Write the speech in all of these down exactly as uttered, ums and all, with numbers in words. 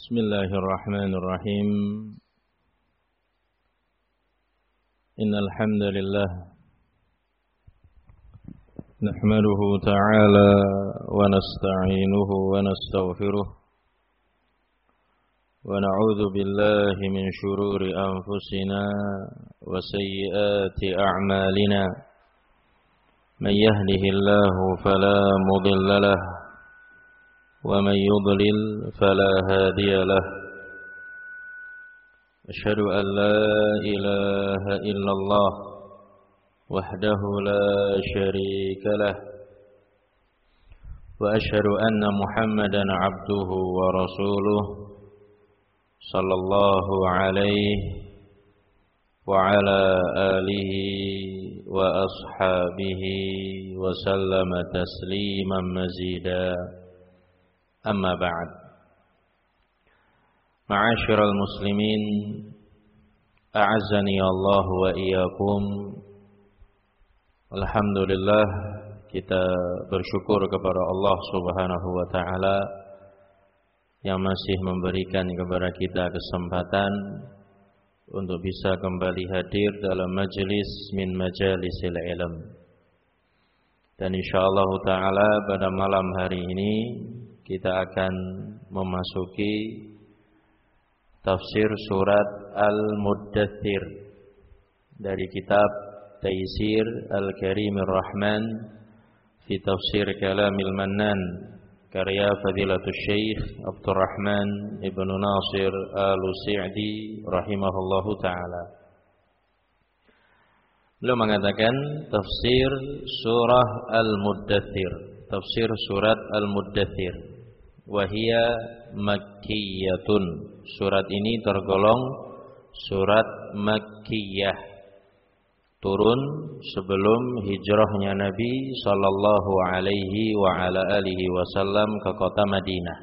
Bismillahirrahmanirrahim. Innal hamdalillah nahmaduhu ta'ala wa nasta'inuhu wa nastaghfiruh wa na'udzu billahi min shururi anfusina wa sayyiati a'malina. Man yahdihillahu fala mudilla lahu ومن يضلل فلا هادي له أشهد أن لا إله إلا الله وحده لا شريك له وأشهد أن محمدا عبده ورسوله صلى الله عليه وعلى آله وأصحابه وسلم تسليما مزيدا. Amma ba'd. Ma'asyiral muslimin, a'azzani Allah wa iyyakum. Alhamdulillah, kita bersyukur kepada Allah Subhanahu wa taala yang masih memberikan kepada kita kesempatan untuk bisa kembali hadir dalam majelis min majalisil ilm. Dan insyaallah taala pada malam hari ini kita akan memasuki tafsir surat Al-Muddathir dari kitab Taysir Al-Karimir Rahman fi Tafsir Kalamil Mannan karya Fadilatul Syekh Abdurrahman Ibnu Nasir Al-Sa'di rahimahullahu taala. Beliau mengatakan tafsir surah Al-Muddathir, tafsir surat Al-Muddathir. Wahia makkiyatun. Surat ini tergolong surat makkiyah, turun sebelum hijrahnya Nabi sallallahu alaihi wa ala alihi wasallam ke kota Madinah.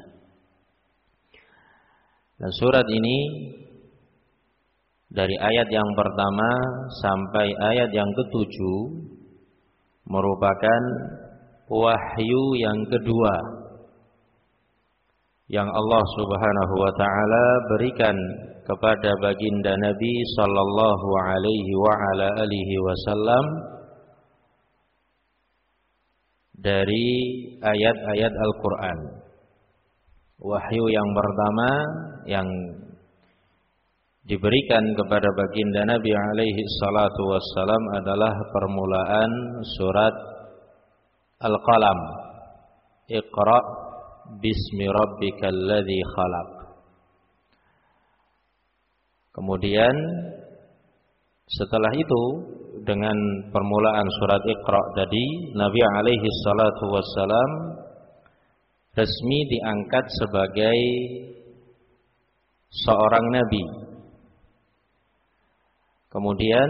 Dan surat ini dari ayat yang pertama sampai ayat yang ketujuh merupakan wahyu yang kedua yang Allah Subhanahu wa taala berikan kepada baginda Nabi sallallahu alaihi wa ala alihi wasallam dari ayat-ayat Al-Qur'an. Wahyu yang pertama yang diberikan kepada baginda Nabi alaihi salatu wassalam adalah permulaan surat Al-Qalam. Iqra' Bismi rabbikal ladzi khalaq. Kemudian setelah itu dengan permulaan surat Iqra tadi, Nabi alaihi salatu wassalam resmi diangkat sebagai seorang nabi. Kemudian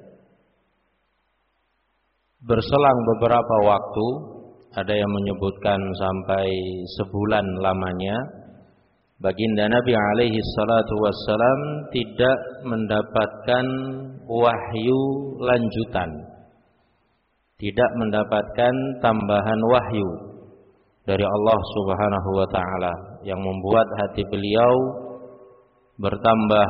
berselang beberapa waktu, ada yang menyebutkan sampai sebulan lamanya, baginda Nabi alaihi salatu wassalam tidak mendapatkan wahyu lanjutan, tidak mendapatkan tambahan wahyu dari Allah Subhanahu wa taala yang membuat hati beliau bertambah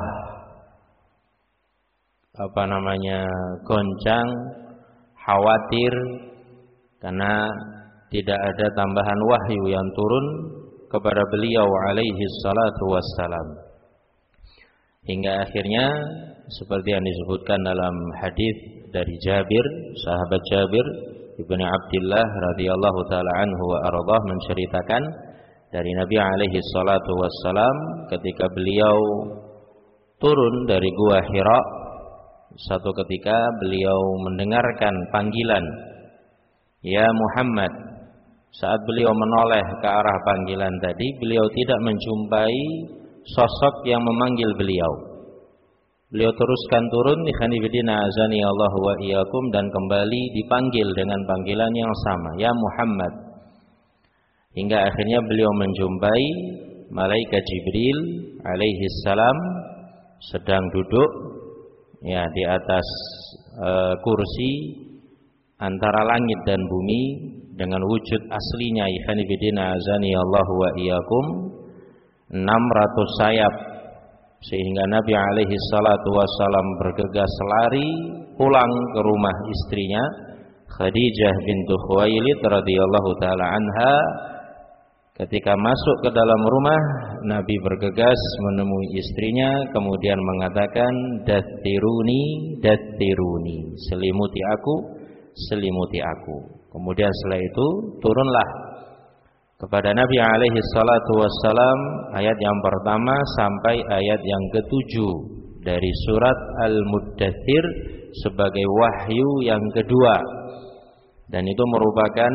apa namanya goncang, khawatir karena tidak ada tambahan wahyu yang turun kepada beliau alaihi salatu wassalam. Hingga akhirnya seperti yang disebutkan dalam hadis dari Jabir, sahabat Jabir Ibnu Abdullah radhiyallahu taala anhu wa ardhah menceritakan dari Nabi alaihi salatu wassalam ketika beliau turun dari Gua Hira, satu ketika beliau mendengarkan panggilan, "Ya Muhammad." Saat beliau menoleh ke arah panggilan tadi, beliau tidak menjumpai sosok yang memanggil beliau. Beliau teruskan turun, ikhwanifidina azani Allah wa iyyakum, dan kembali dipanggil dengan panggilan yang sama, "Ya Muhammad." Hingga akhirnya beliau menjumpai malaikat Jibril alaihi salam sedang duduk ya di atas uh, kursi antara langit dan bumi dengan wujud aslinya, ikhwanifidina azani Allah wa iyyakum, enam ratus sayap, sehingga Nabi alaihi salatu wassalam bergegas lari pulang ke rumah istrinya Khadijah bintu Khuwailid radhiyallahu taala anha. Ketika masuk ke dalam rumah, Nabi bergegas menemui istrinya, kemudian mengatakan, "Dathiruni, dathiruni, selimuti aku, selimuti aku." Kemudian setelah itu turunlah kepada Nabi alaihi salatu wassalam ayat yang pertama sampai ayat yang ketujuh dari surat Al-Muddathir sebagai wahyu yang kedua, dan itu merupakan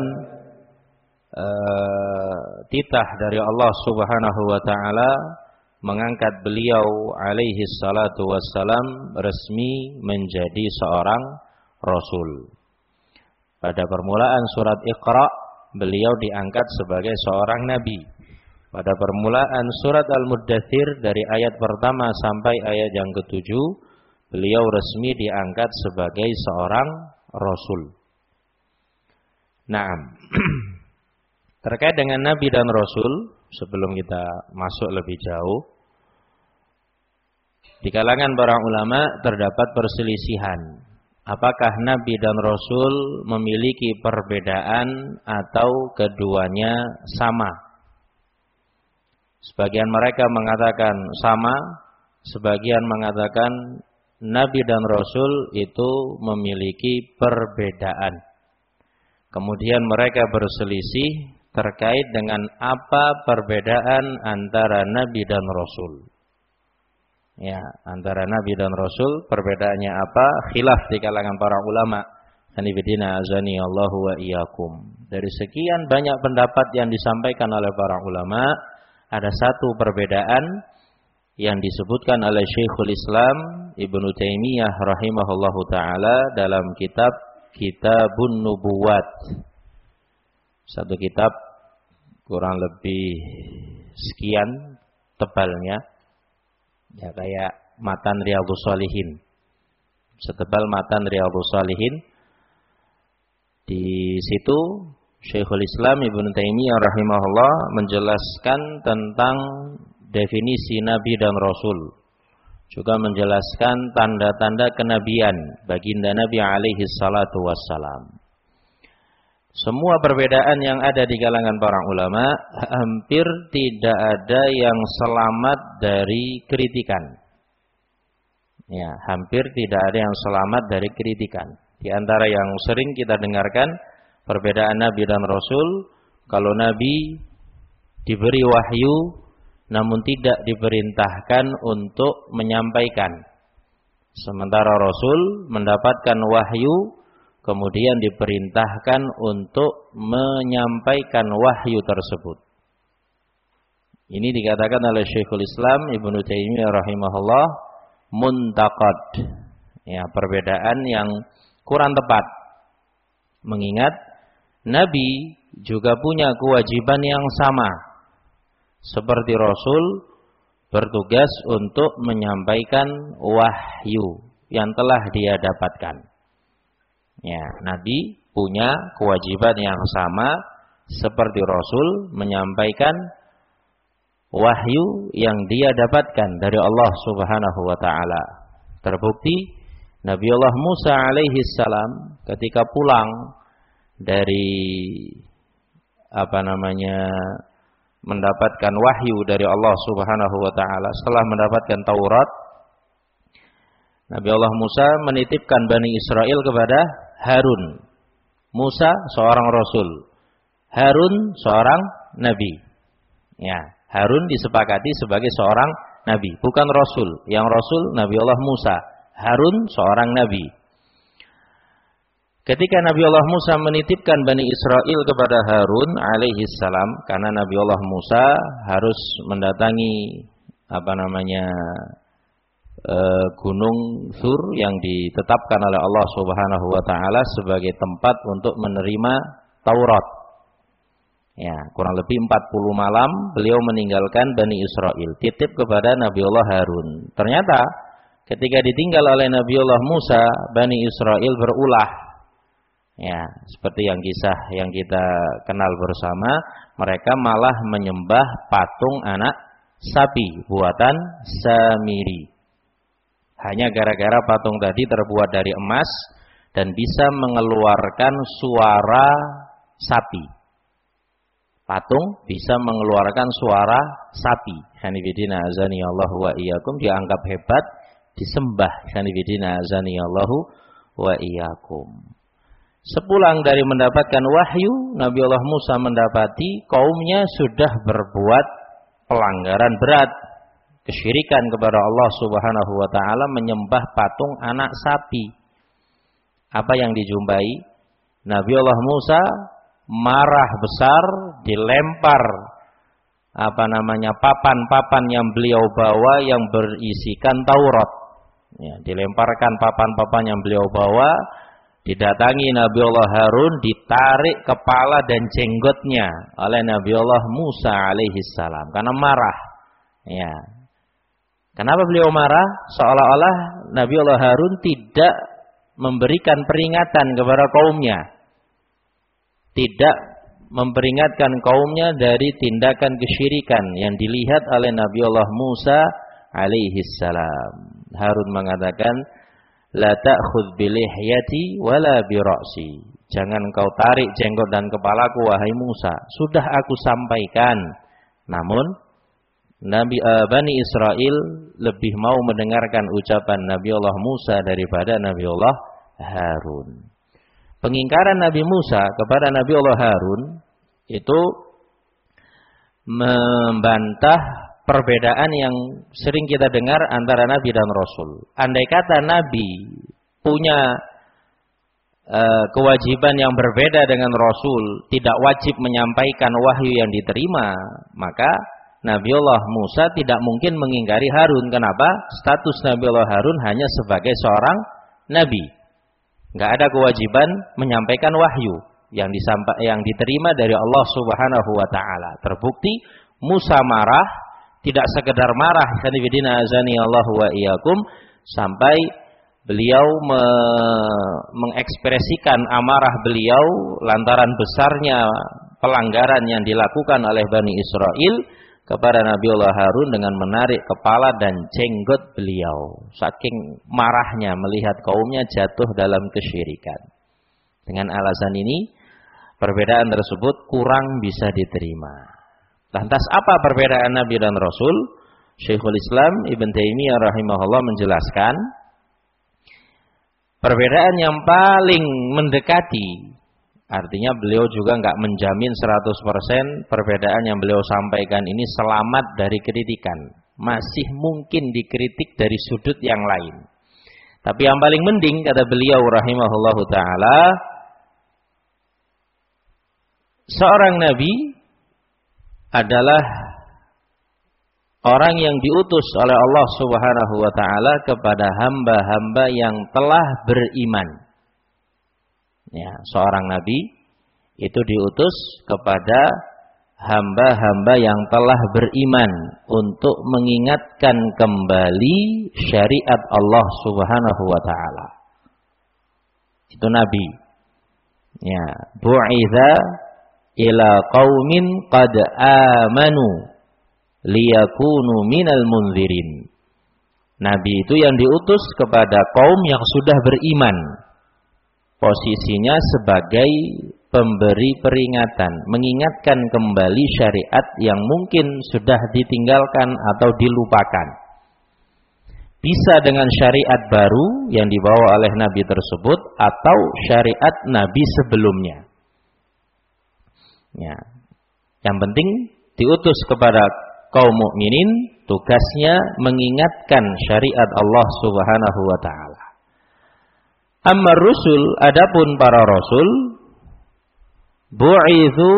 Uh, titah dari Allah Subhanahu wa taala mengangkat beliau alaihi salatu wassalam resmi menjadi seorang rasul. Pada permulaan surat Iqra, beliau diangkat sebagai seorang nabi. Pada permulaan surat Al-Muddathir dari ayat pertama sampai ayat yang ketujuh, beliau resmi diangkat sebagai seorang rasul. Naam. Terkait dengan Nabi dan Rasul, sebelum kita masuk lebih jauh, di kalangan para ulama terdapat perselisihan. Apakah Nabi dan Rasul memiliki perbedaan atau keduanya sama? Sebagian mereka mengatakan sama, sebagian mengatakan Nabi dan Rasul itu memiliki perbedaan. Kemudian mereka berselisih terkait dengan apa perbedaan antara Nabi dan Rasul. Ya, antara Nabi dan Rasul perbedaannya apa? Khilaf di kalangan para ulama. Hanifidina azani Allahu wa iyyakum. Dari sekian banyak pendapat yang disampaikan oleh para ulama, ada satu perbedaan yang disebutkan oleh Syekhul Islam Ibnu Taimiyah rahimahullahu taala dalam kitab Kitabun Nubuwat. Satu kitab kurang lebih sekian tebalnya, ya kayak matan Riyadhus Shalihin, setebal matan Riyadhus Shalihin. Di situ Syekhul Islam Ibnu Taimiyah rahimahullah menjelaskan tentang definisi Nabi dan Rasul, juga menjelaskan tanda-tanda kenabian baginda Nabi alaihi salatu wassalam. Semua perbedaan yang ada di kalangan para ulama hampir tidak ada yang selamat dari kritikan. Ya, hampir tidak ada yang selamat dari kritikan. Di antara yang sering kita dengarkan perbedaan Nabi dan Rasul, kalau Nabi diberi wahyu namun tidak diperintahkan untuk menyampaikan, sementara Rasul mendapatkan wahyu kemudian diperintahkan untuk menyampaikan wahyu tersebut. Ini dikatakan oleh Syekhul Islam Ibnu Taimiyah rahimahullah muntaqad. Ya, perbedaan yang kurang tepat. Mengingat Nabi juga punya kewajiban yang sama seperti Rasul, bertugas untuk menyampaikan wahyu yang telah dia dapatkan. Ya, Nabi punya kewajiban yang sama seperti Rasul menyampaikan wahyu yang dia dapatkan dari Allah Subhanahu wa taala. Terbukti Nabiullah Musa alaihi salam ketika pulang dari apa namanya mendapatkan wahyu dari Allah Subhanahu wa taala, setelah mendapatkan Taurat, Nabi Allah Musa menitipkan Bani Israel kepada Harun. Musa seorang rasul, Harun seorang nabi. Ya, Harun disepakati sebagai seorang nabi, bukan rasul. Yang rasul Nabi Allah Musa, Harun seorang nabi. Ketika Nabi Allah Musa menitipkan Bani Israel kepada Harun alaihi salam, karena Nabi Allah Musa harus mendatangi apa namanya Uh, gunung Sur yang ditetapkan oleh Allah Subhanahu wa taala sebagai tempat untuk menerima Taurat. Ya, kurang lebih empat puluh malam beliau meninggalkan Bani Israel, titip kepada Nabiullah Harun. Ternyata ketika ditinggal oleh Nabiullah Musa, Bani Israel berulah. Ya, seperti yang kisah yang kita kenal bersama, mereka malah menyembah patung anak sapi buatan Samiri. Hanya gara-gara patung tadi terbuat dari emas dan bisa mengeluarkan suara sapi. Patung bisa mengeluarkan suara sapi. Hanifidina azani Allahu wa iyyakum, dianggap hebat, disembah. Hanifidina azani Allahu wa iyyakum. Sepulang dari mendapatkan wahyu, Nabi Allah Musa mendapati kaumnya sudah berbuat pelanggaran berat, kesyirikan kepada Allah Subhanahu wa taala, menyembah patung anak sapi. Apa yang dijumpai? Nabi Allah Musa marah besar, dilempar apa namanya papan-papan yang beliau bawa yang berisikan Taurat. Ya, dilemparkan papan-papan yang beliau bawa, didatangi Nabi Allah Harun, ditarik kepala dan jenggotnya oleh Nabi Allah Musa alaihi salam karena marah. Ya. Kenapa beliau marah? Seolah-olah Nabi Allah Harun tidak memberikan peringatan kepada kaumnya. Tidak memperingatkan kaumnya dari tindakan kesyirikan yang dilihat oleh Nabi Allah Musa alaihi salam. Harun mengatakan, la ta'khudh bi lihyati wala bi ra'si. Jangan kau tarik jenggot dan kepalaku wahai Musa. Sudah aku sampaikan. Namun Nabi uh, Bani Israel lebih mau mendengarkan ucapan Nabi Allah Musa daripada Nabi Allah Harun. Pengingkaran Nabi Musa kepada Nabi Allah Harun itu membantah perbedaan yang sering kita dengar antara Nabi dan Rasul. Andai kata Nabi punya uh, kewajiban yang berbeda dengan Rasul, tidak wajib menyampaikan wahyu yang diterima, maka Nabi Allah Musa tidak mungkin mengingkari Harun. Kenapa? Status Nabi Allah Harun hanya sebagai seorang Nabi. Nggak ada kewajiban menyampaikan wahyu yang disampa, yang diterima dari Allah Subhanahu wa taala. Terbukti Musa marah, tidak sekedar marah, sanibidina azani Allahu wa iyyakum, sampai beliau me mengekspresikan amarah beliau lantaran besarnya pelanggaran yang dilakukan oleh Bani Israel kepada Nabi Allah Harun dengan menarik kepala dan jenggot beliau. Saking marahnya melihat kaumnya jatuh dalam kesyirikan. Dengan alasan ini, perbedaan tersebut kurang bisa diterima. Lantas apa perbedaan Nabi dan Rasul? Syekhul Islam Ibn Taimiyah rahimahullah menjelaskan, perbedaan yang paling mendekati, artinya beliau juga nggak menjamin seratus persen perbedaan yang beliau sampaikan ini selamat dari kritikan. Masih mungkin dikritik dari sudut yang lain. Tapi yang paling mending, kata beliau rahimahullahu ta'ala, seorang nabi adalah orang yang diutus oleh Allah Subhanahu wa ta'ala kepada hamba-hamba yang telah beriman. Ya, seorang nabi itu diutus kepada hamba-hamba yang telah beriman untuk mengingatkan kembali syariat Allah Subhanahu wa taala. Itu nabi. Ya, bu'itsa ila qaumin qad amanu liyakunu minal munzirin. Nabi itu yang diutus kepada kaum yang sudah beriman. Posisinya sebagai pemberi peringatan, mengingatkan kembali syariat yang mungkin sudah ditinggalkan atau dilupakan. Bisa dengan syariat baru yang dibawa oleh Nabi tersebut atau syariat Nabi sebelumnya. Ya. Yang penting diutus kepada kaum mukminin, tugasnya mengingatkan syariat Allah Subhanahu wa taala. Amma rusul, adapun para rasul, bu'itsu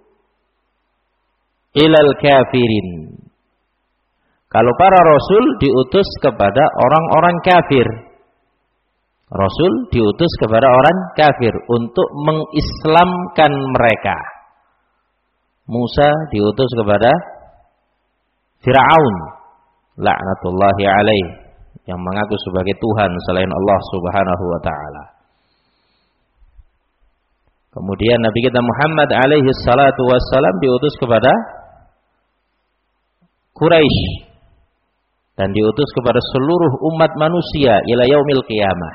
ilal kafirin. Kalau para rasul diutus kepada orang-orang kafir. Rasul diutus kepada orang kafir untuk mengislamkan mereka. Musa diutus kepada Fir'aun, laknatullahi alaih, yang mengaku sebagai Tuhan selain Allah Subhanahu wa taala. Kemudian Nabi kita Muhammad alaihi salatu wassalam diutus kepada Quraisy dan diutus kepada seluruh umat manusia ila yaumil qiyamah.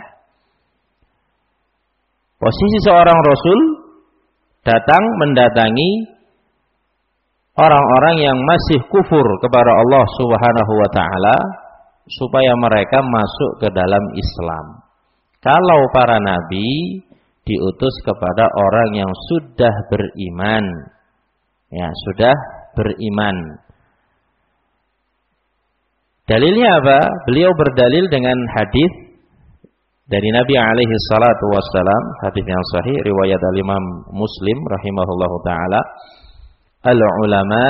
Posisi seorang rasul datang mendatangi orang-orang yang masih kufur kepada Allah Subhanahu wa taala supaya mereka masuk ke dalam Islam. Kalau para nabi diutus kepada orang yang sudah beriman. Ya, sudah beriman. Dalilnya apa? Beliau berdalil dengan hadis dari Nabi alaihi salatu wassalam, hadis yang sahih riwayat al-Imam Muslim rahimahullahu taala, al-ulama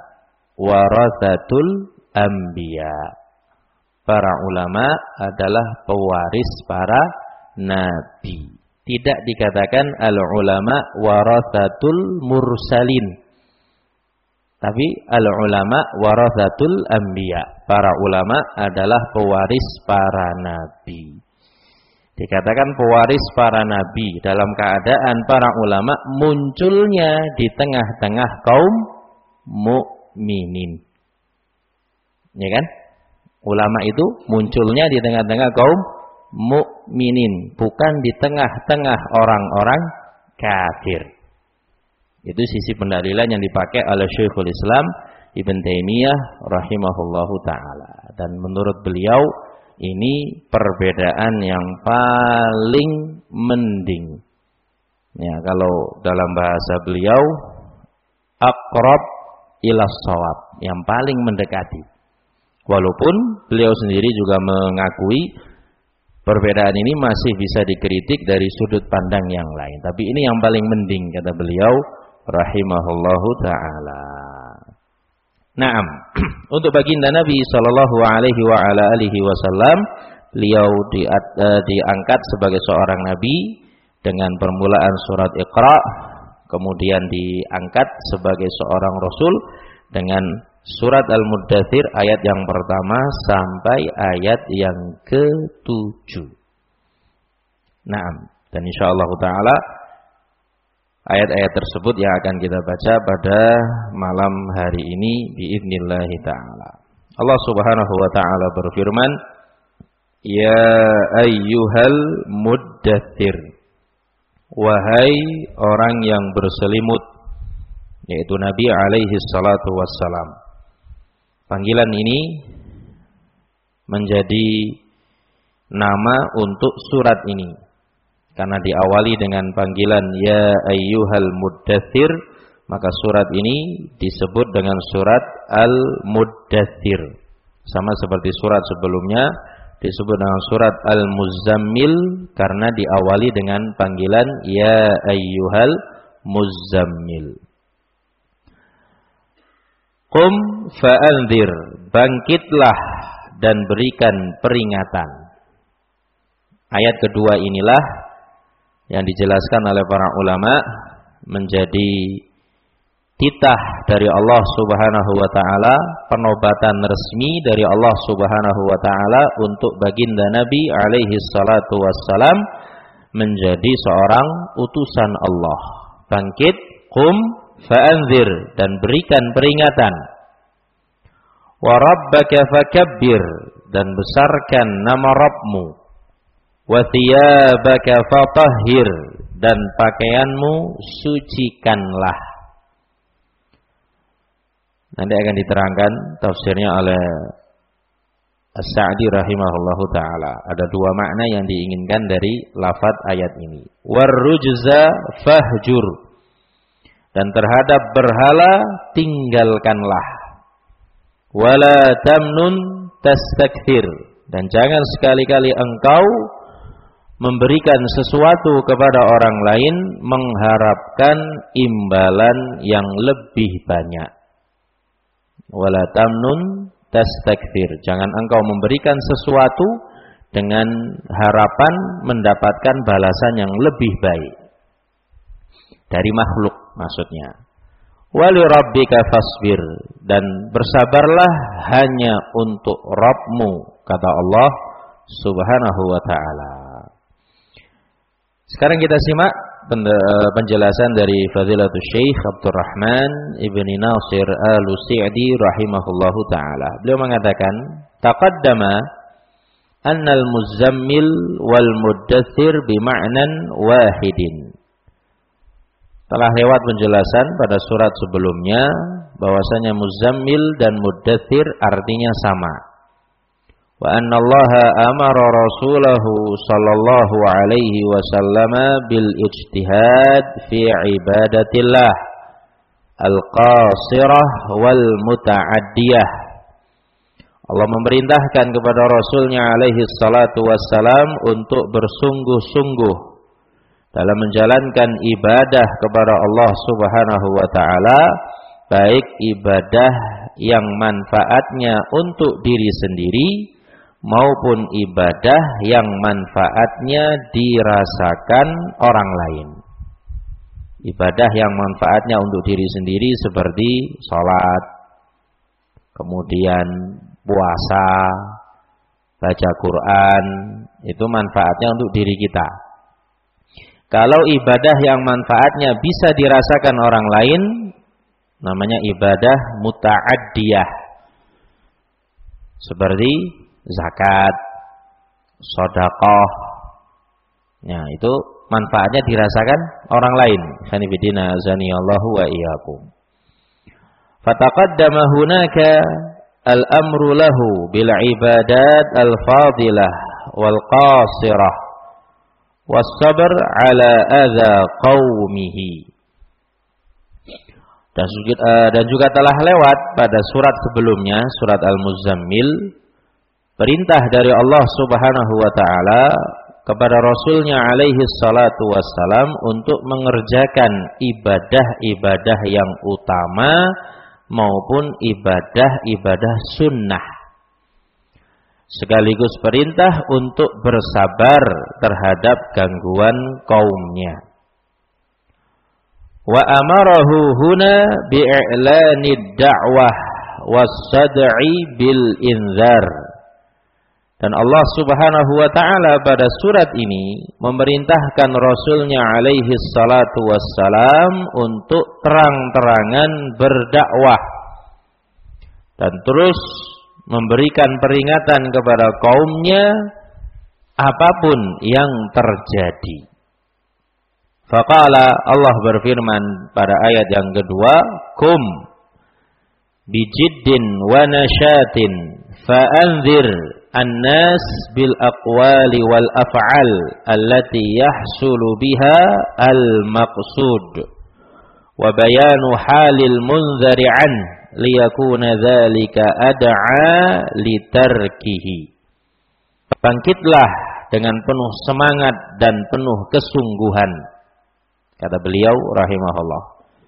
warathatul anbiya. Para ulama adalah pewaris para nabi. Tidak dikatakan al-ulama warathatul mursalin. Tapi al-ulama warathatul anbiya. Para ulama adalah pewaris para nabi. Dikatakan pewaris para nabi dalam keadaan para ulama munculnya di tengah-tengah kaum mukminin. Ya kan? Ulama itu munculnya di tengah-tengah kaum mukminin, bukan di tengah-tengah orang-orang kafir. Itu sisi pendalilan yang dipakai oleh Syekhul Islam Ibn Taimiyah rahimahullahu taala. Dan menurut beliau ini perbedaan yang paling mending. Ya, kalau dalam bahasa beliau aqrab ila shawab, yang paling mendekati. Walaupun beliau sendiri juga mengakui perbedaan ini masih bisa dikritik dari sudut pandang yang lain. Tapi ini yang paling mending, kata beliau rahimahullahu ta'ala. Naam. Untuk baginda Nabi sallallahu alaihi wa ala alihi wasallam, beliau di, uh, diangkat sebagai seorang nabi dengan permulaan surat Iqra, kemudian diangkat sebagai seorang rasul dengan surat Al-Muddathir ayat yang pertama sampai ayat yang ketujuh. Naam. Dan insyaallah ta'ala ayat-ayat tersebut yang akan kita baca pada malam hari ini biidznillah ta'ala. Allah Subhanahu wa ta'ala berfirman, ya ayyuhal muddathir, wahai orang yang berselimut, yaitu Nabi alaihi salatu wassalam. Panggilan ini menjadi nama untuk surat ini karena diawali dengan panggilan ya ayyuhal muddathir, maka surat ini disebut dengan surat Al-Muddathir. Sama seperti surat sebelumnya disebut dengan surat Al-Muzammil karena diawali dengan panggilan ya ayyuhal muzammil. Qum fa'anzir, bangkitlah dan berikan peringatan. Ayat kedua inilah yang dijelaskan oleh para ulama menjadi titah dari Allah Subhanahu wa taala, penobatan resmi dari Allah Subhanahu wa taala untuk baginda Nabi alaihi salatu wassalam menjadi seorang utusan Allah. Bangkit, qum fa'anzir, dan berikan peringatan. Wa rabbaka fakabbir, dan besarkan nama Rabbmu. Wa thiyabaka fatahhir, dan pakaianmu sucikanlah. Nanti akan diterangkan tafsirnya oleh As-Sa'di rahimahullahu ta'ala. Ada dua makna yang diinginkan dari lafaz ayat ini. Warrujza fahjur, dan terhadap berhala tinggalkanlah. Wala tamnun tastakthir, dan jangan sekali-kali engkau memberikan sesuatu kepada orang lain mengharapkan imbalan yang lebih banyak. Wala tamnun tastakthir, jangan engkau memberikan sesuatu dengan harapan mendapatkan balasan yang lebih baik dari makhluk maksudnya. Wali rabbika fasbir, dan bersabarlah hanya untuk Rabbmu, kata Allah Subhanahu wa ta'ala. Sekarang kita simak penjelasan dari Fadilatul Syekh Abdurrahman Ibni Nasir Al-Sa'di rahimahullahu taala. Beliau mengatakan, taqaddama anna al-muzammil wal muddathir bima'nan wahidin. Telah lewat penjelasan pada surat sebelumnya bahwasanya muzammil dan muddathir artinya sama. Wa anna Allah amara rasulahu sallallahu alaihi wasallam bil ijtihad fi ibadatillah al-qasirah wal muta'addiyah. Allah memerintahkan kepada Rasulnya alaihi salatu wassalam untuk bersungguh-sungguh dalam menjalankan ibadah kepada Allah subhanahu wa ta'ala, baik ibadah yang manfaatnya untuk diri sendiri maupun ibadah yang manfaatnya dirasakan orang lain. Ibadah yang manfaatnya untuk diri sendiri seperti sholat, kemudian puasa, baca Quran, itu manfaatnya untuk diri kita. Kalau ibadah yang manfaatnya bisa dirasakan orang lain, namanya ibadah muta'addiyah. Seperti zakat, sedekah. Ya, itu manfaatnya dirasakan orang lain. Khanifidina azanillahu wa iyyakum. Fataqaddama hunaka al-amru lahu bil ibadat al-fadilah wal qasirah was sabr ala adza qaumihi. Dan juga, dan juga telah lewat pada surat sebelumnya, surat Al-Muzammil, perintah dari Allah Subhanahu wa taala kepada Rasulnya alaihi salatu wassalam untuk mengerjakan ibadah-ibadah yang utama maupun ibadah-ibadah sunnah. Sekaligus perintah untuk bersabar terhadap gangguan kaumnya. Wa amarahu huna bi'lanid da'wah was-sad'i bil inzar. Dan Allah Subhanahu wa taala pada surat ini memerintahkan Rasulnya alaihi salatu wassalam untuk terang-terangan berdakwah dan terus memberikan peringatan kepada kaumnya apapun yang terjadi. Faqala, Allah berfirman pada ayat yang kedua, kum bijiddin wa nasyatin fa'anzir an-nas bil aqwali wal af'al allati yahsulu biha al-maqsud wa bayanu halil munzari an liyakuna dzalika ad'a litarkihi. Bangkitlah dengan penuh semangat dan penuh kesungguhan, kata beliau rahimahullah.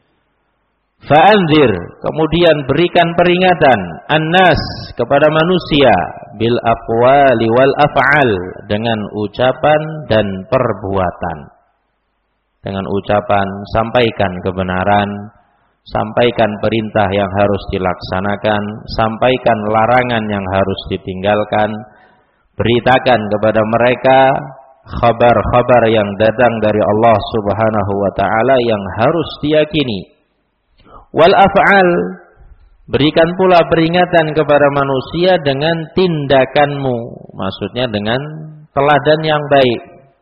Fa'anzir, kemudian berikan peringatan annas kepada manusia bil aqwali wal af'al, dengan ucapan dan perbuatan. Dengan ucapan sampaikan kebenaran, sampaikan perintah yang harus dilaksanakan, sampaikan larangan yang harus ditinggalkan, beritakan kepada mereka khabar-khabar yang datang dari Allah Subhanahu wa taala yang harus diyakini. Wal af'al, berikan pula peringatan kepada manusia dengan tindakanmu, maksudnya dengan teladan yang baik.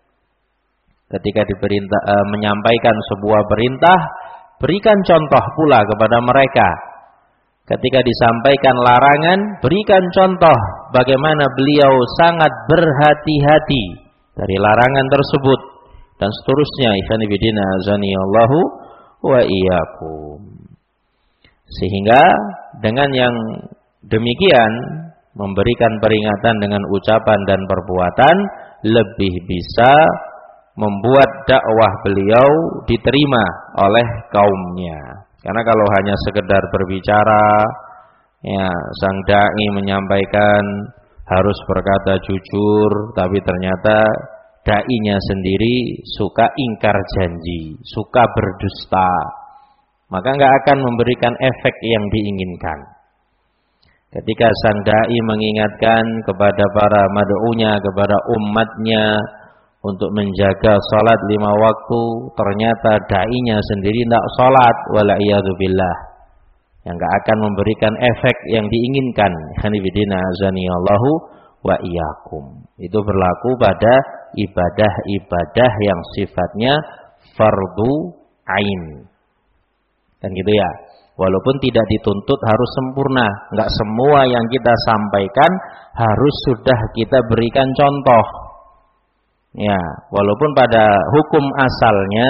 Ketika diperintah e, menyampaikan sebuah perintah, berikan contoh pula kepada mereka. Ketika disampaikan larangan, berikan contoh bagaimana beliau sangat berhati-hati dari larangan tersebut dan seterusnya. Ikhwani fillah azanillahu wa iyyakum. Sehingga dengan yang demikian, memberikan peringatan dengan ucapan dan perbuatan, lebih bisa membuat dakwah beliau diterima oleh kaumnya. Karena kalau hanya sekedar berbicara, ya, sang dai menyampaikan harus berkata jujur, tapi ternyata dai-nya sendiri suka ingkar janji, suka berdusta, maka enggak akan memberikan efek yang diinginkan. Ketika sang dai mengingatkan kepada para mad'unya, kepada umatnya untuk menjaga salat lima waktu, ternyata dai-nya sendiri tidak salat, wala'iyadzubillah, yang enggak akan memberikan efek yang diinginkan. Hanifidina azanillahu wa iyyakum. Itu berlaku pada ibadah-ibadah yang sifatnya fardu ain. Kan gitu ya. Walaupun tidak dituntut harus sempurna, enggak semua yang kita sampaikan harus sudah kita berikan contoh. Ya, walaupun pada hukum asalnya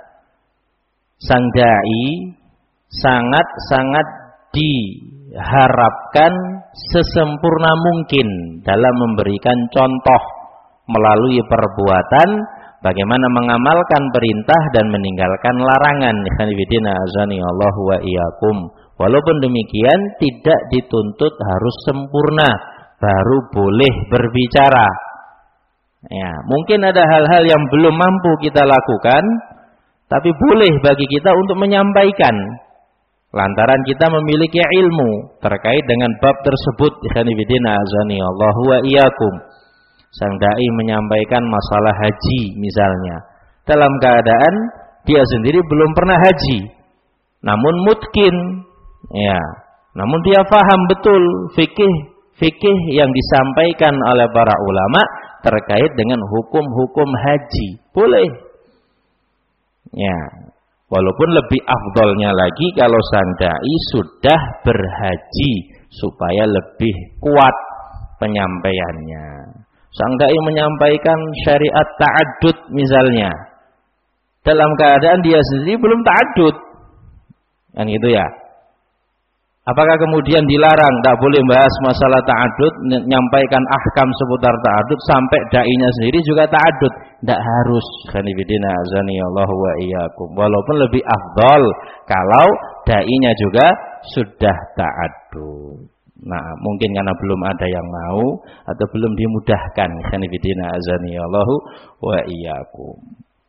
sang dai sangat-sangat diharapkan sesempurna mungkin dalam memberikan contoh melalui perbuatan bagaimana mengamalkan perintah dan meninggalkan larangan. Ikhwanifidina azani Allahu wa iyyakum. Walaupun demikian tidak dituntut harus sempurna baru boleh berbicara. Ya, mungkin ada hal-hal yang belum mampu kita lakukan, tapi boleh bagi kita untuk menyampaikan. Lantaran kita memiliki ilmu terkait dengan bab tersebut. Ikhwanifidina azani Allahu wa iyyakum. Sang dai menyampaikan masalah haji misalnya, dalam keadaan dia sendiri belum pernah haji, namun mutkin, ya, namun dia faham betul fikih fikih yang disampaikan oleh para ulama terkait dengan hukum-hukum haji, boleh. Ya, walaupun lebih afdolnya lagi kalau sang dai sudah berhaji supaya lebih kuat penyampaiannya. Sang dai menyampaikan syariat ta'addud misalnya, dalam keadaan dia sendiri belum ta'addud, kan gitu ya. Apakah kemudian dilarang, tidak boleh bahas masalah ta'addud, menyampaikan ahkam seputar ta'addud sampai dai-nya sendiri juga ta'addud? Tidak harus. Khanifidina azani Allahu wa iyyakum. Walaupun lebih afdal kalau dai-nya juga sudah ta'addud. Nah, mungkin karena belum ada yang mau atau belum dimudahkan. Khanifidina azani Allahu wa iyyakum.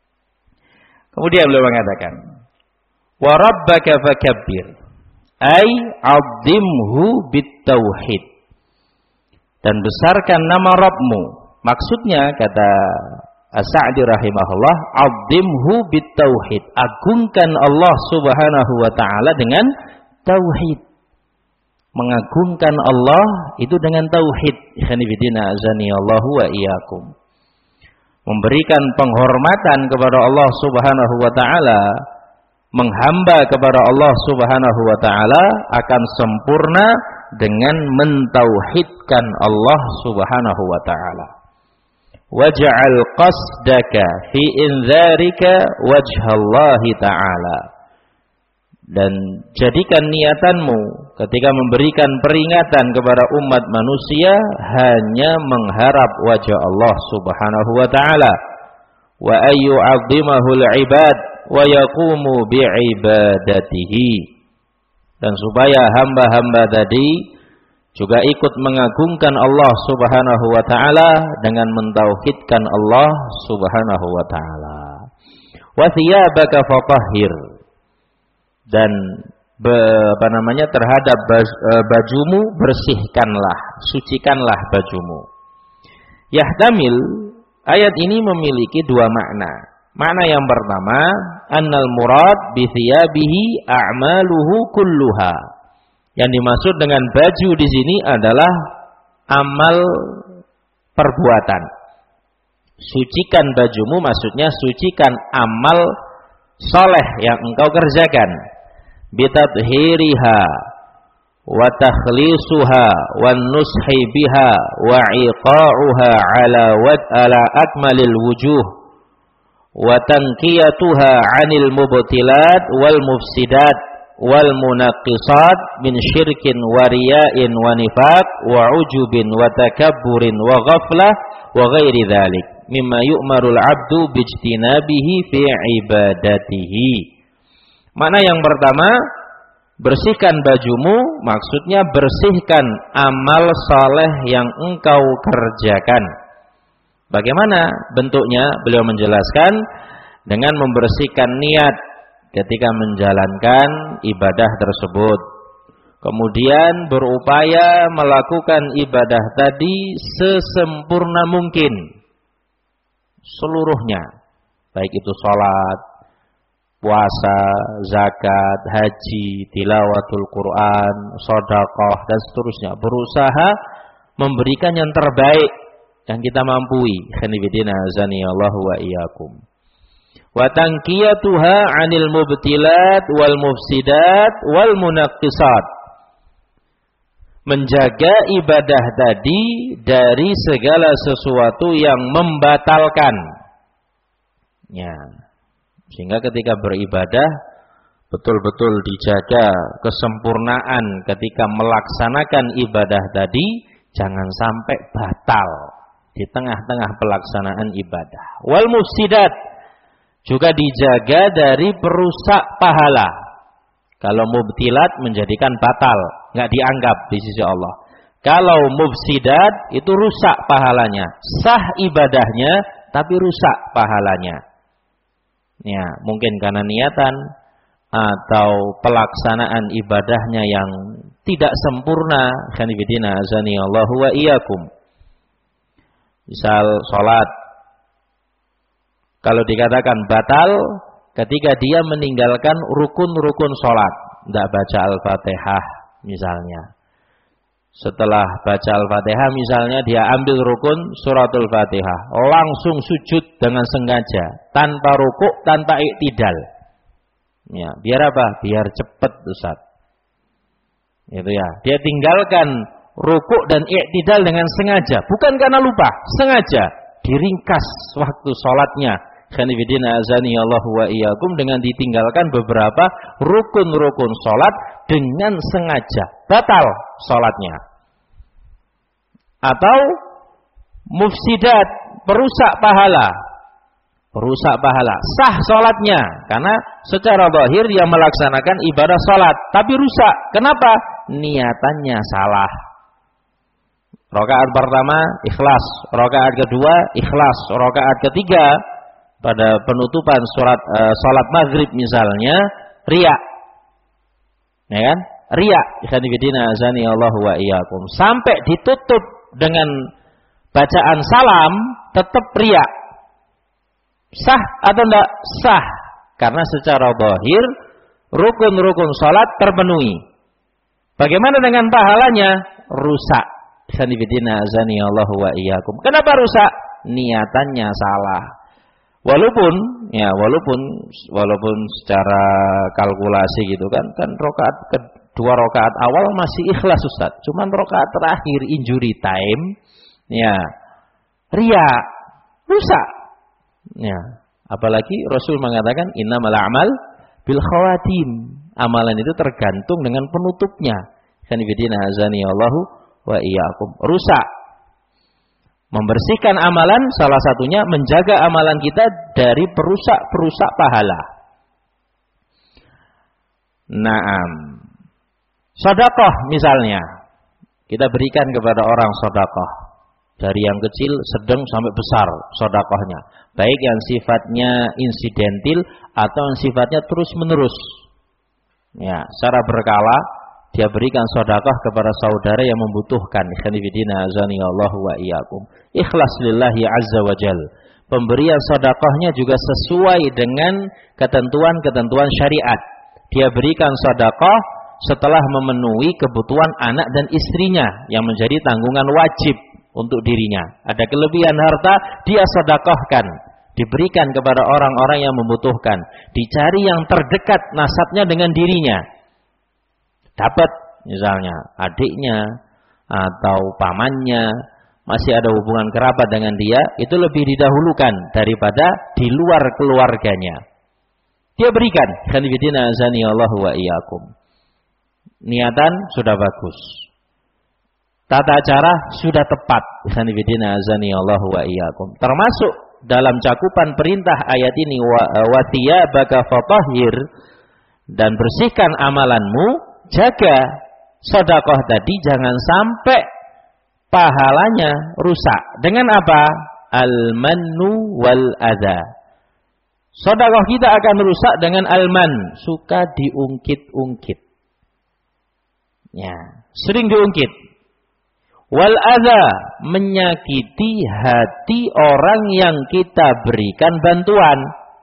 Kemudian beliau mengatakan, wa rabbaka fakabbir, ay 'azzimhu bitauhid, dan besarkan nama Rabbmu. Maksudnya kata As-Sa'di rahimahullah, 'azzimhu bitauhid, agungkan Allah Subhanahu wa taala dengan tauhid. Mengagungkan Allah itu dengan tauhid. Khanifidina azani Allahu wa iyyakum. Memberikan penghormatan kepada Allah Subhanahu wa taala, menghamba kepada Allah Subhanahu wa taala akan sempurna dengan mentauhidkan Allah Subhanahu wa taala. Waj'al qasdaka fi indzarika wajhallahi ta'ala, dan jadikan niatanmu ketika memberikan peringatan kepada umat manusia hanya mengharap wajah Allah Subhanahu wa taala. Wa ayyu 'azzimahul 'ibad wa yaqumu bi'ibadatihi, dan supaya hamba-hamba tadi juga ikut mengagungkan Allah Subhanahu wa taala dengan mentauhidkan Allah Subhanahu wa taala. Wa thiyabaka fatahhir, dan be, apa namanya terhadap baj, e, bajumu bersihkanlah, sucikanlah bajumu. Yahtamil, ayat ini memiliki dua makna. Makna yang pertama, annal murad bi thiyabihi a'maluhu kulluha. Yang dimaksud dengan baju di sini adalah amal perbuatan. Sucikan bajumu maksudnya sucikan amal soleh yang engkau kerjakan. Bitadhiriha wa takhlisuha wan nushi biha wa iqa'uha ala wad ala akmalil wujuh wa tanqiyatuha 'anil mubtilat wal mufsidat wal munaqqisat min syirkin wa riya'in wa nifaq wa ujubin wa takabburin wa ghaflah wa ghairi dzalik mimma yu'marul 'abdu bijtinabihi fi ibadatihi. Makna yang pertama, bersihkan bajumu, maksudnya bersihkan amal saleh yang engkau kerjakan. Bagaimana bentuknya? Beliau menjelaskan dengan membersihkan niat ketika menjalankan ibadah tersebut. Kemudian berupaya melakukan ibadah tadi sesempurna mungkin, seluruhnya, baik itu sholat, puasa, zakat, haji, tilawatul Quran, sedekah dan seterusnya, berusaha memberikan yang terbaik yang kita mampu. Khanifidina azani Allah wa iyyakum. Wa tanqiyatuha 'anil mubtilat wal mufsidat wal munaqqisat. Menjaga ibadah tadi dari segala sesuatu yang membatalkan. Ya. Sehingga ketika beribadah betul-betul dijaga kesempurnaan ketika melaksanakan ibadah tadi, jangan sampai batal di tengah-tengah pelaksanaan ibadah. Wal mufsidat juga dijaga dari perusak pahala. Kalau mubtilat menjadikan batal, nggak dianggap di sisi Allah. Kalau mufsidat itu rusak pahalanya, sah ibadahnya tapi rusak pahalanya. Ya, mungkin karena niatan atau pelaksanaan ibadahnya yang tidak sempurna. Khanifidina azani Allah wa iyyakum. Misal salat, kalau dikatakan batal ketika dia meninggalkan rukun-rukun salat, tidak baca Al-Fatihah misalnya. Setelah baca Al-Fatihah misalnya dia ambil rukun suratul Fatihah, langsung sujud dengan sengaja, tanpa rukuk, tanpa iktidal. Ya, biar apa? Biar cepat, Ustaz. Itu ya. Dia tinggalkan rukuk dan iktidal dengan sengaja, bukan karena lupa, sengaja diringkas waktu salatnya. Khanifidina azani Allah wa iyyakum, dengan ditinggalkan beberapa rukun-rukun salat dengan sengaja, batal salatnya. Atau mufsidat, perusak pahala. Perusak pahala, sah salatnya karena secara zahir dia melaksanakan ibadah salat tapi rusak. Kenapa? Niatannya salah. Rakaat pertama ikhlas, rakaat kedua ikhlas, rakaat ketiga pada penutupan surat uh, salat maghrib misalnya riya. Ya kan? Riya. Ikhwanifidina azani Allah wa iyyakum. Sampai ditutup dengan bacaan salam tetap riya. Sah atau tidak? Sah. Karena secara zahir rukun-rukun salat terpenuhi. Bagaimana dengan pahalanya? Rusak. Sanibidina azani Allah wa iyyakum. Kenapa rusak? Niatannya salah. Walaupun ya walaupun walaupun secara kalkulasi gitu kan kan rakaat kedua rakaat awal masih ikhlas Ustaz. Cuman rakaat terakhir injury time ya riya rusak. Ya, apalagi Rasul mengatakan innamal a'mal bil khawatim. Amalan itu tergantung dengan penutupnya. Sanibidina azani Allahu wa iyyakum. Rusak. Membersihkan amalan salah satunya menjaga amalan kita dari perusak-perusak pahala. Naam. Sedekah misalnya. Kita berikan kepada orang sedekah. Dari yang kecil, sedang sampai besar sedekahnya. Baik yang sifatnya insidentil atau yang sifatnya terus-menerus. Ya, secara berkala dia berikan sedekah kepada saudara yang membutuhkan. Khanifidina azani Allah wa iyyakum. Ikhlas lillahi azza wa jal. Pemberian sedekahnya juga sesuai dengan ketentuan-ketentuan syariat. Dia berikan sedekah setelah memenuhi kebutuhan anak dan istrinya yang menjadi tanggungan wajib untuk dirinya. Ada kelebihan harta, dia sedekahkan, diberikan kepada orang-orang yang membutuhkan. Dicari yang terdekat nasabnya dengan dirinya. Dapat misalnya adiknya atau pamannya, masih ada hubungan kerabat dengan dia, itu lebih didahulukan daripada di luar keluarganya. Dia berikan. Khanifidina azani Allah wa iyyakum. Niatan sudah bagus. Tata cara sudah tepat. Khanifidina azani Allah wa iyyakum. Termasuk dalam cakupan perintah ayat ini wa thiyabaka fatahhir, dan bersihkan amalanmu, jaga sedekah tadi jangan sampai pahalanya rusak. Dengan apa? Al-mannu wal adza. Sedekah kita akan rusak dengan al-man, suka diungkit-ungkit. Ya, sering diungkit. Wal adza, menyakiti hati orang yang kita berikan bantuan.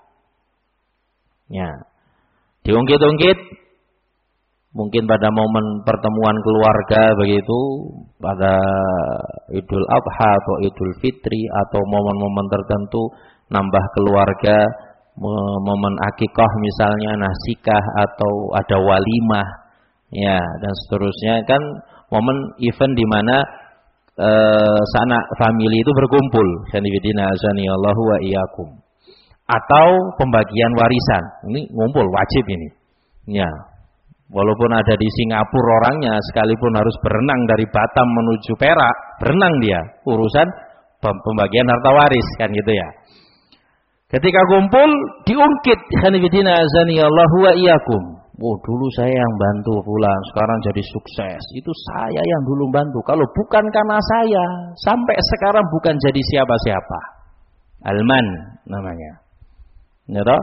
Ya. Diungkit-ungkit mungkin pada momen pertemuan keluarga begitu, pada Idul Adha atau Idul Fitri atau momen-momen tertentu nambah keluarga, momen akikah misalnya, nasikah atau ada walimah, ya dan seterusnya kan momen event di mana eh, sanak famili itu berkumpul. Sanibidina azanillahu wa iyyakum. Atau pembagian warisan. Ini ngumpul wajib ini. Ya. Walaupun ada di Singapura orangnya, sekalipun harus berenang dari Batam menuju Perak, berenang dia. Urusan pembagian harta waris kan gitu ya. Ketika kumpul diungkit, sanibidina azanillahu wa iyyakum. Oh, dulu saya yang bantu fulan, sekarang jadi sukses. Itu saya yang dulu bantu. Kalau bukan karena saya, sampai sekarang bukan jadi siapa-siapa. Alman namanya. Ya toh?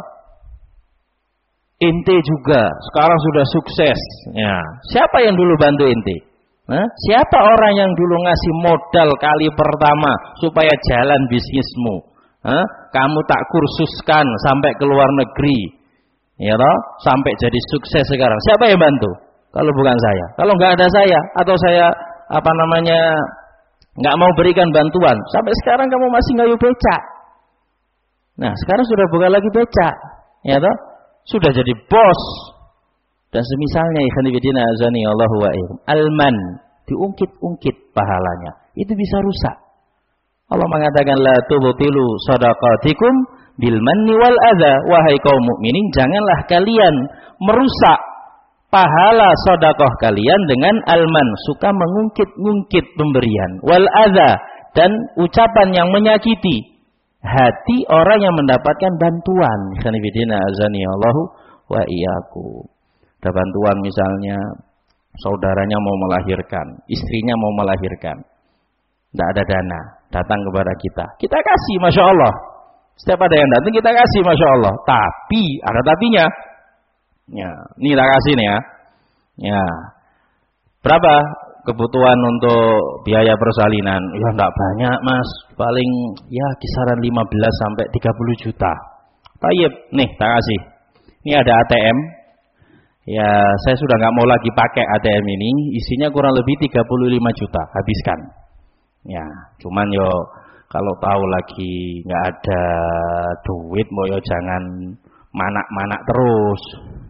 Ente juga sekarang sudah sukses. Ya. Siapa yang dulu bantu ente? Hah? Siapa orang yang dulu ngasih modal kali pertama supaya jalan bisnismu? Hah? Kamu tak kursuskan sampai ke luar negeri. Ya toh, sampai jadi sukses sekarang. Siapa yang bantu? Kalau bukan saya. Kalau nggak ada saya atau saya apa namanya nggak mau berikan bantuan, sampai sekarang kamu masih ngayuh becak. Nah, sekarang sudah bukan lagi becak, ya toh? Sudah jadi bos. Dan semisalnya ikhwanifidina azani Allahu wa iyyakum. Alman, diungkit-ungkit pahalanya. Itu bisa rusak. Allah mengatakan la tubtilu shadaqatikum bil manni wal adza, wahai kaum mukminin, janganlah kalian merusak pahala sedekah kalian dengan alman, suka mengungkit-ungkit pemberian, wal adza, dan ucapan yang menyakiti hati orang yang mendapatkan bantuan. Sanibidina azani Allahu wa iyyakum. Ada bantuan misalnya saudaranya mau melahirkan, istrinya mau melahirkan, tidak ada dana, datang kepada kita, kita kasih, masya Allah. Setiap ada yang datang kita kasih, masya Allah. Tapi ada tapinya. Ya, ini kita kasih nih ya. Ya, berapa kebutuhan untuk biaya persalinan? Ya enggak banyak mas, paling ya kisaran lima belas sampai tiga puluh juta. Tayyib, nih tak kasih. Ini ada A T M. Ya, saya sudah nggak mau lagi pakai A T M ini. Isinya kurang lebih tiga puluh lima juta. Habiskan. Ya, cuman yo kalau tahu lagi nggak ada duit, mau yo jangan manak-manak terus.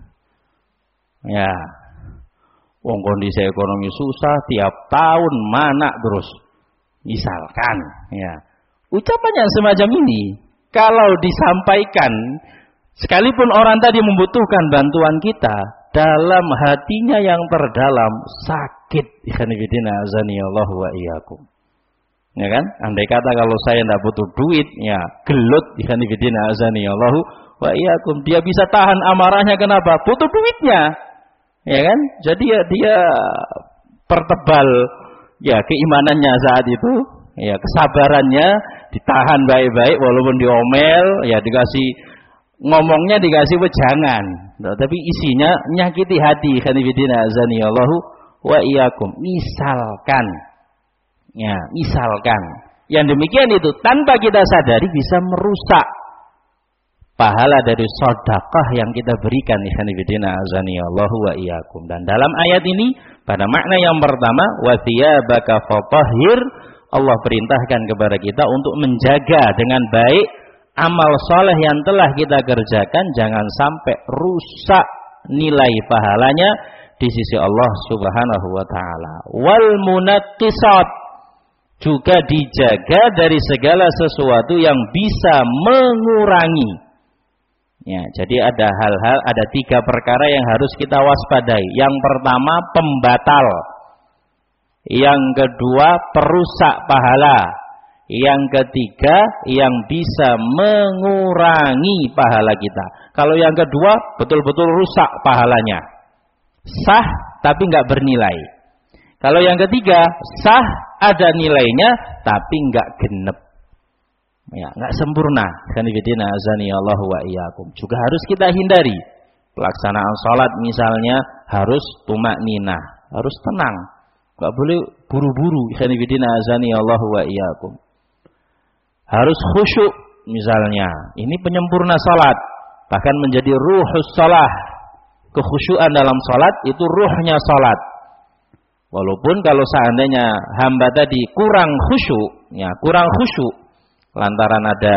Ya, wong kondisi ekonomi susah, tiap tahun manak terus. Misalkan, ya, ucapan yang semacam ini kalau disampaikan, sekalipun orang tadi membutuhkan bantuan kita, dalam hatinya yang terdalam sakit. Ikhwanifidina azanillahu wa iyyakum. Ya kan? Andai kata kalau saya tidak butuh duit, ya gelut, ikhwanifidina azanillahu wa iyyakum. Dia bisa tahan amarahnya, kenapa? Butuh duitnya. Ya kan? Jadi ya dia pertebal ya keimanannya saat itu, ya kesabarannya ditahan baik-baik walaupun diomel, ya dikasih ngomongnya dikasih wejangan, nah, tapi isinya nyakiti hati. Khanifidina azanillahu wa iyyakum. Misalkan, ya misalkan yang demikian itu tanpa kita sadari bisa merusak pahala dari sedekah yang kita berikan. Khanifidina azanillahu wa iyyakum. Dan dalam ayat ini pada makna yang pertama, wa thiyabaka fatahhir, Allah perintahkan kepada kita untuk menjaga dengan baik amal soleh yang telah kita kerjakan, jangan sampai rusak nilai pahalanya di sisi Allah Subhanahu wa taala. Wal munaqqisat, juga dijaga dari segala sesuatu yang bisa mengurangi. Ya, jadi ada hal-hal, ada tiga perkara yang harus kita waspadai. Yang pertama pembatal, yang kedua perusak pahala, yang ketiga yang bisa mengurangi pahala kita. Kalau yang kedua betul-betul rusak pahalanya, sah tapi nggak bernilai. Kalau yang ketiga sah, ada nilainya tapi nggak genep, ya nggak sempurna. Khanifidina azanillahu wa iyyakum. Juga harus kita hindari pelaksanaan sholat misalnya harus tumak ninah, harus tenang. Enggak boleh buru-buru. Ikhwan fillah azani Allah wa iyyakum. Harus khusyuk misalnya. Ini penyempurna salat, bahkan menjadi ruhus shalah. Kekhusyuan dalam salat itu ruhnya salat. Walaupun kalau seandainya hamba tadi kurang khusyuk, ya kurang khusyuk, lantaran ada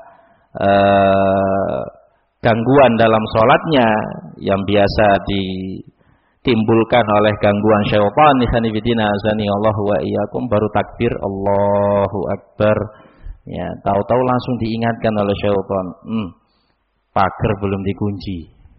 eh, gangguan dalam salatnya yang biasa ditimbulkan oleh gangguan syaitan, ikhwanifidina azani Allah wa iyyakum, baru takbir Allahu Akbar, ya tahu-tahu langsung diingatkan oleh syaitan, hmm, pagar belum dikunci,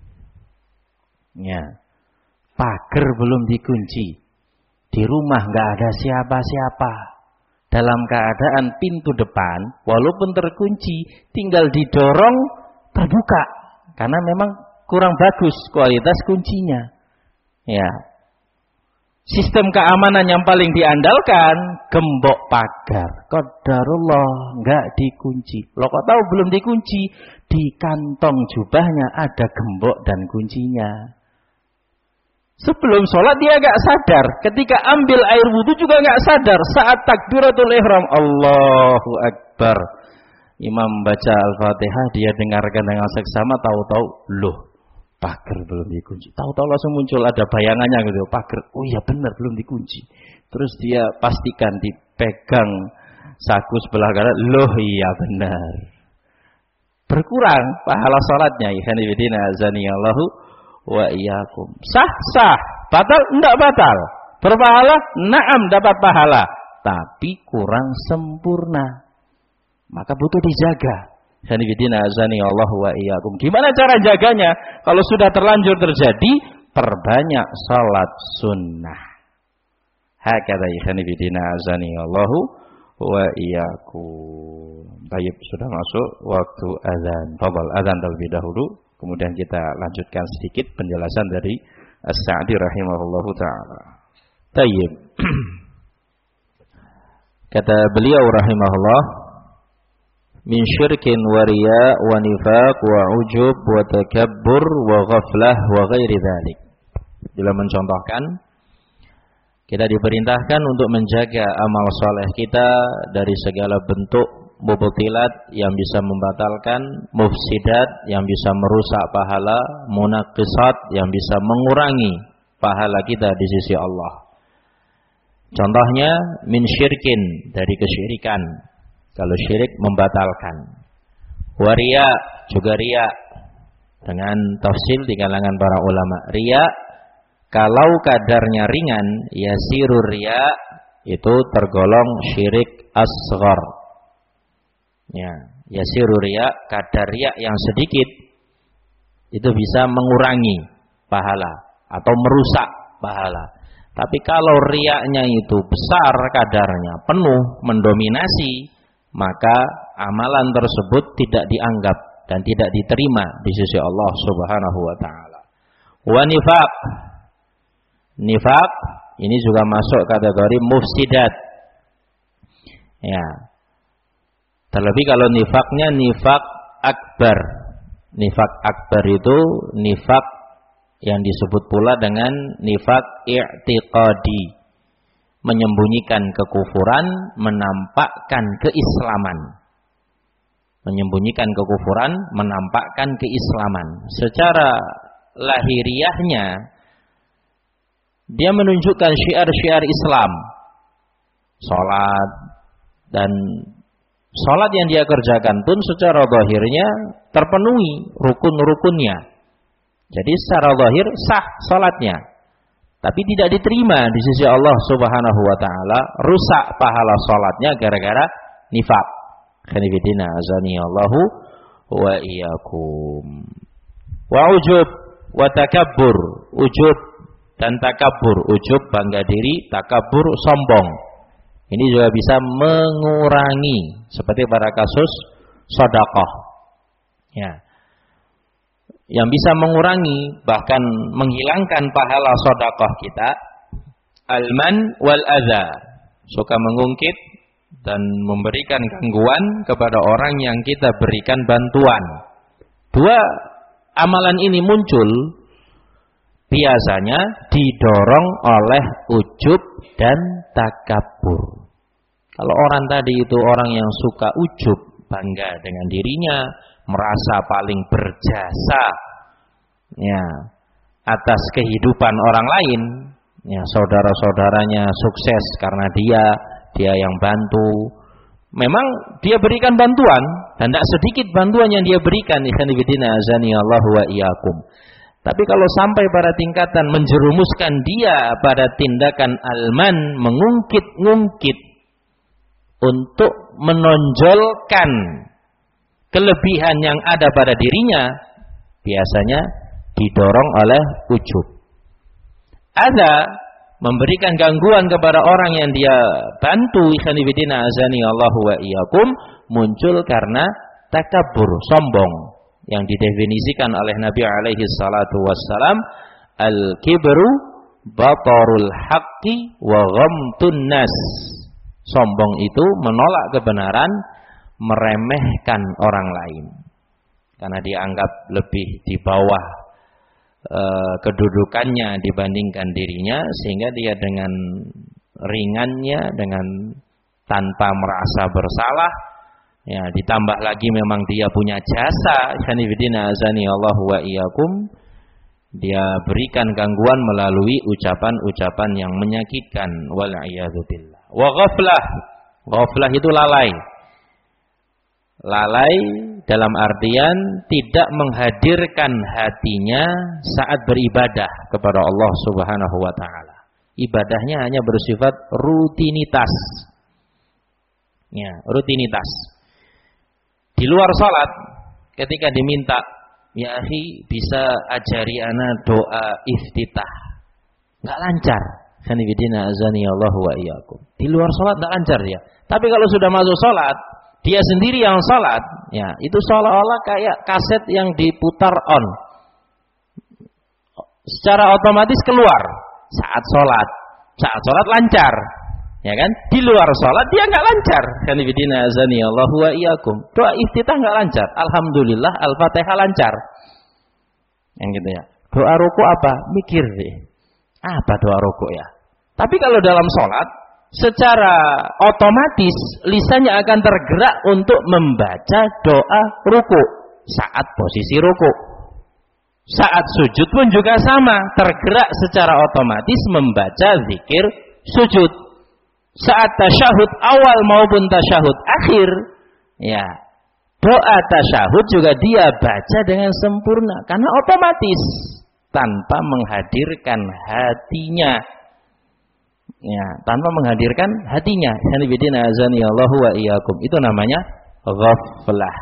ya pagar belum dikunci. Di rumah nggak ada siapa-siapa. Dalam keadaan pintu depan, walaupun terkunci, tinggal didorong terbuka. Karena memang kurang bagus kualitas kuncinya. Ya. Sistem keamanan yang paling diandalkan gembok pagar. Qadarullah nggak dikunci. Lo kok tahu belum dikunci? Di kantong jubahnya ada gembok dan kuncinya. Sebelum sholat dia gak sadar. Ketika ambil air wudhu juga gak sadar. Saat takbiratul ihram, Allahu Akbar, imam baca Al-Fatihah, dia dengarkan dengan seksama, tahu-tahu loh, pagar belum dikunci. Tahu-tahu langsung muncul ada bayangannya gitu, pagar, oh iya benar belum dikunci. Terus dia pastikan dipegang saku sebelah kanan, loh iya benar. Berkurang pahala sholatnya. Ikhwan fillah azani Allahu wa iyyakum. Sah sah, batal enggak batal. Berpahala? Naam, dapat pahala, tapi kurang sempurna. Maka butuh dijaga. Sanibidina azani Allah wa iyyakum. Gimana cara jaganya? Kalau sudah terlanjur terjadi, perbanyak salat sunnah. Hakadha sanibidina azani Allah wa iyyakum. Baik, sudah masuk waktu azan. Fadhal azan terlebih dahulu. Kemudian kita lanjutkan sedikit penjelasan dari As-Sa'di rahimahullahu ta'ala. Tayyib. Kata beliau rahimahullah, min syirkin wa riya wa nifaq wa ujub wa takabbur wa ghaflah wa ghairi dhalik. Bila mencontohkan, kita diperintahkan untuk menjaga amal soleh kita dari segala bentuk mubtilat yang bisa membatalkan, mufsidat yang bisa merusak pahala, munaqqisat yang bisa mengurangi pahala kita di sisi Allah. Contohnya min syirkin, dari kesyirikan. Kalau syirik membatalkan. Waria, juga riya. Dengan tafsil di kalangan para ulama, riya kalau kadarnya ringan, yasirur riya, itu tergolong syirik asghar. Ya, yasiru riya, kadar riya yang sedikit itu bisa mengurangi pahala atau merusak pahala. Tapi kalau riyanya itu besar kadarnya, penuh, mendominasi, maka amalan tersebut tidak dianggap dan tidak diterima di sisi Allah Subhanahu wa taala. Wa nifaq. Nifaq ini juga masuk kategori mufsidat. Ya. Terlebih kalau nifaknya nifak akbar. Nifak akbar itu nifak yang disebut pula dengan nifak i'tiqadi. Menyembunyikan kekufuran, menampakkan keislaman. Menyembunyikan kekufuran, menampakkan keislaman. Secara lahiriahnya, dia menunjukkan syiar-syiar Islam. Salat dan salat yang dia kerjakan pun secara zahirnya terpenuhi rukun-rukunnya. Jadi secara zahir sah salatnya, tapi tidak diterima di sisi Allah Subhanahu wa taala, rusak pahala salatnya gara-gara nifaq. Khanifidina azani Allahu wa iyyakum. Wa ujub wa takabbur, ujub dan takabbur. Ujub bangga diri, takabbur sombong. Ini juga bisa mengurangi seperti pada kasus sedekah. Ya. Yang bisa mengurangi bahkan menghilangkan pahala sedekah kita, alman wal adza, suka mengungkit dan memberikan gangguan kepada orang yang kita berikan bantuan. Dua amalan ini muncul biasanya didorong oleh ujub dan takabur. Kalau orang tadi itu orang yang suka ujub, bangga dengan dirinya, merasa paling berjasa ya atas kehidupan orang lain, ya saudara-saudaranya sukses karena dia, dia yang bantu. Memang dia berikan bantuan dan tidak sedikit bantuan yang dia berikan, ikhwan fillah azani Allah wa iyyakum. Tapi kalau sampai pada tingkatan menjerumuskan dia pada tindakan alman, mengungkit-ungkit untuk menonjolkan kelebihan yang ada pada dirinya, biasanya didorong oleh ujub. Ada memberikan gangguan kepada orang yang dia bantu, ikhwan fillah azani Allah wa iyyakum, muncul karena takabur, sombong, yang didefinisikan oleh Nabi alaihi salatu wassalam, al-kibru batarul haqqi wa ghamtun nas. Sombong itu menolak kebenaran, meremehkan orang lain karena dianggap lebih di bawah e, kedudukannya dibandingkan dirinya, sehingga dia dengan ringannya, dengan tanpa merasa bersalah, ya ditambah lagi memang dia punya jasa, sanifidina azani Allah wa iyyakum, dia berikan gangguan melalui ucapan-ucapan yang menyakitkan, wal a'yadzu billah. Wa ghaflah, ghaflah itu lalai. Lalai dalam artian tidak menghadirkan hatinya saat beribadah kepada Allah Subhanahu wa taala. Ibadahnya hanya bersifat rutinitas. Ya, rutinitas. Di luar salat, ketika diminta, ya akhi bisa ajari ana doa iftitah, enggak lancar. Sanibidina azani Allah wa iyyakum. Di luar salat enggak lancar ya. Tapi kalau sudah masuk salat, dia sendiri yang salat, ya itu seolah-olah kayak kaset yang diputar on. Secara otomatis keluar saat salat. Saat salat lancar. Ya kan? Di luar salat dia enggak lancar. Sanibidina azani Allah wa iyyakum. Doa iftitah enggak lancar. Alhamdulillah Al-Fatihah lancar. Yang gitu ya. Doa ruku apa? Mikir deh. Apa doa ruku ya? Tapi kalau dalam sholat, secara otomatis lisannya akan tergerak untuk membaca doa ruku saat posisi ruku. Saat sujud pun juga sama, tergerak secara otomatis membaca zikir sujud. Saat tasyahud awal maupun tasyahud akhir, ya doa tasyahud juga dia baca dengan sempurna karena otomatis tanpa menghadirkan hatinya. Ya, tanpa menghadirkan hatinya. Sanibidina azani Allah wa iyyakum. Itu namanya ghaflah.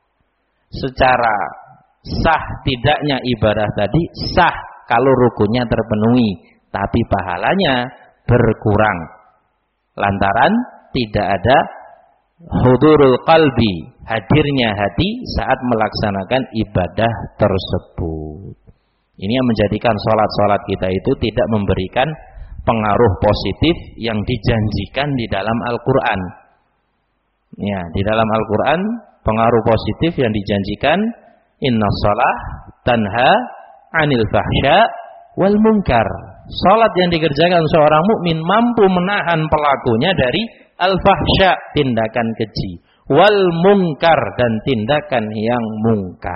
Secara sah tidaknya ibadah tadi sah kalau rukunnya terpenuhi, tapi pahalanya berkurang lantaran tidak ada hudurul qalbi, hadirnya hati saat melaksanakan ibadah tersebut. Ini yang menjadikan sholat-sholat kita itu tidak memberikan pengaruh positif yang dijanjikan di dalam Al-Quran. Ya, di dalam Al-Quran pengaruh positif yang dijanjikan, inna shalah tanha anil fahsya wal munkar. Salat yang dikerjakan seorang mukmin mampu menahan pelakunya dari al-fahsya, tindakan keji, wal munkar, dan tindakan yang mungkar.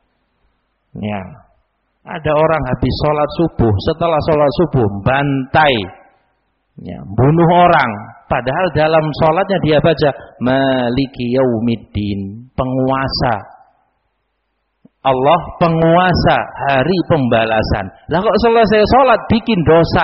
Ya. Ada orang habis sholat subuh, setelah sholat subuh bantai, ya, bunuh orang. Padahal dalam sholatnya dia baca Maliki Yaumiddin, penguasa Allah, penguasa hari pembalasan. Lah kok selesai sholat bikin dosa,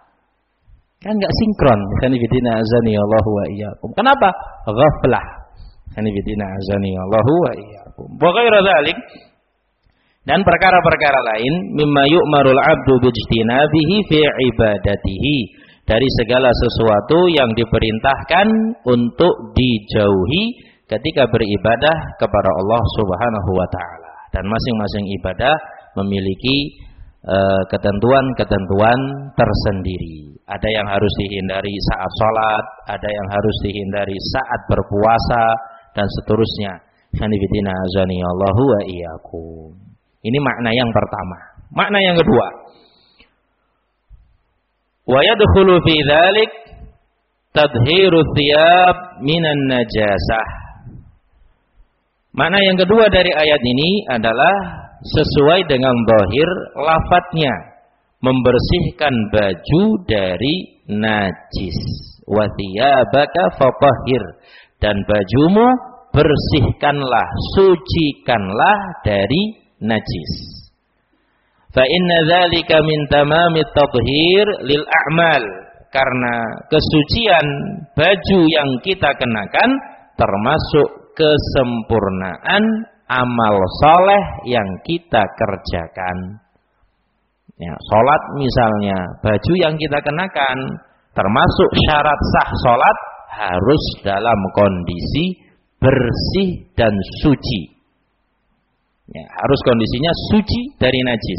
kan nggak sinkron. Sanibidina azani Allahu wa iyyakum. Kenapa? Ghaflah. Sanibidina azani Allahu wa iyyakum. Wa ghairu dzalik, dan perkara-perkara lain mimma yu'marul 'abdu bijtinabihi fi ibadatihi, dari segala sesuatu yang diperintahkan untuk dijauhi ketika beribadah kepada Allah Subhanahu wa taala. Dan masing-masing ibadah memiliki uh, ketentuan-ketentuan tersendiri. Ada yang harus dihindari saat sholat, ada yang harus dihindari saat berpuasa, dan seterusnya. Sanibidina azani Allahu wa iyyakum. Ini makna yang pertama. Makna yang kedua, Wa yadkhulu fi dzalik tadhiru thiyab minan najasah. Makna yang kedua dari ayat ini adalah sesuai dengan zahir lafadznya, membersihkan baju dari najis. Wa thiyabaka fatahhir, dan bajumu bersihkanlah, sucikanlah dari najis. Fa inna dzalika min tamamit tadhhir lil a'mal, karena kesucian baju yang kita kenakan termasuk kesempurnaan amal soleh yang kita kerjakan. Ya, salat misalnya, baju yang kita kenakan termasuk syarat sah salat harus dalam kondisi bersih dan suci. Ya, harus kondisinya suci dari najis.